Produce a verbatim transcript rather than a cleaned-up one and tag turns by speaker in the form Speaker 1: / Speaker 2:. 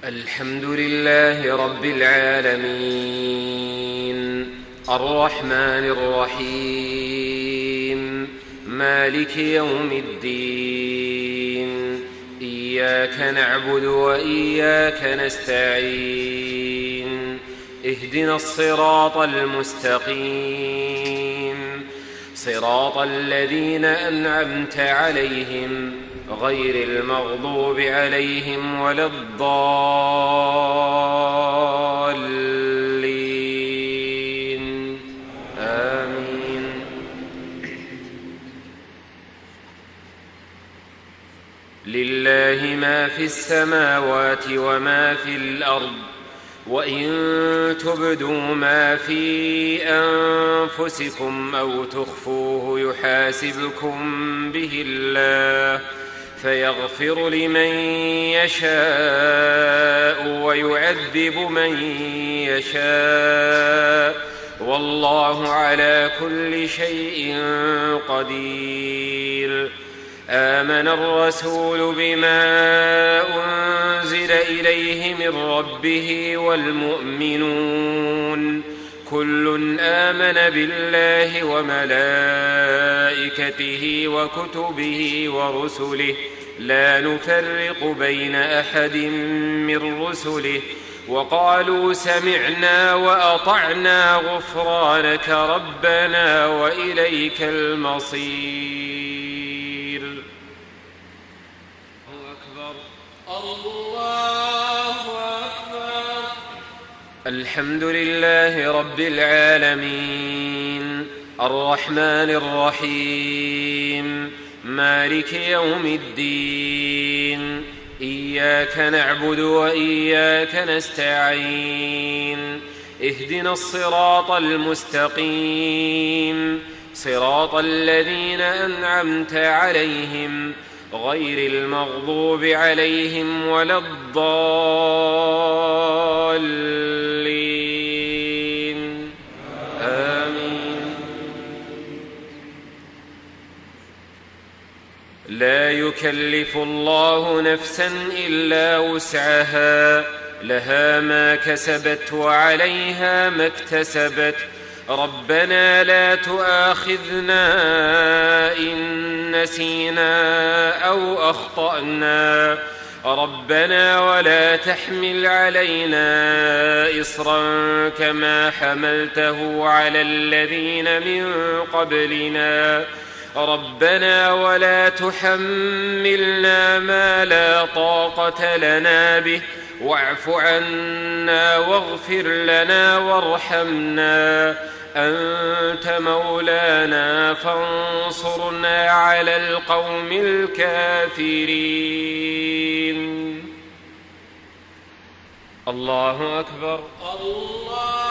Speaker 1: الحمد لله رب العالمين الرحمن الرحيم مالك يوم الدين إياك نعبد وإياك نستعين اهدنا الصراط المستقيم صراط الذين أنعمت عليهم غير المغضوب عليهم ولا الضالين آمين. لله ما في السماوات وما في الأرض وإن تبدوا ما في أنفسكم أو تخفوه يحاسبكم به الله فيغفر لمن يشاء ويعذب من يشاء والله على كل شيء قدير. آمن الرسول بما أنزل إليه من ربه والمؤمنون كل آمن بالله وملائكته وكتبه ورسله لا نفرق بين أحد من رسله وقالوا سمعنا وأطعنا غفرانك ربنا وإليك المصير. الله أكبر الله أكبر. الحمد لله رب العالمين الرحمن الرحيم مالك يوم الدين إياك نعبد وإياك نستعين اهدنا الصراط المستقيم صراط الذين أنعمت عليهم غير المغضوب عليهم ولا الضالين آمين. لا يكلف الله نفسا إلا وسعها لها ما كسبت وعليها ما اكتسبت ربنا لا تؤاخذنا إن نسينا أو أخطأنا ربنا ولا تحمل علينا إصرا كما حملته على الذين من قبلنا ربنا ولا تحملنا ما لا طاقة لنا به واعف عنا واغفر لنا وارحمنا أنت مولانا فانصرنا على القوم الكافرين. الله أكبر الله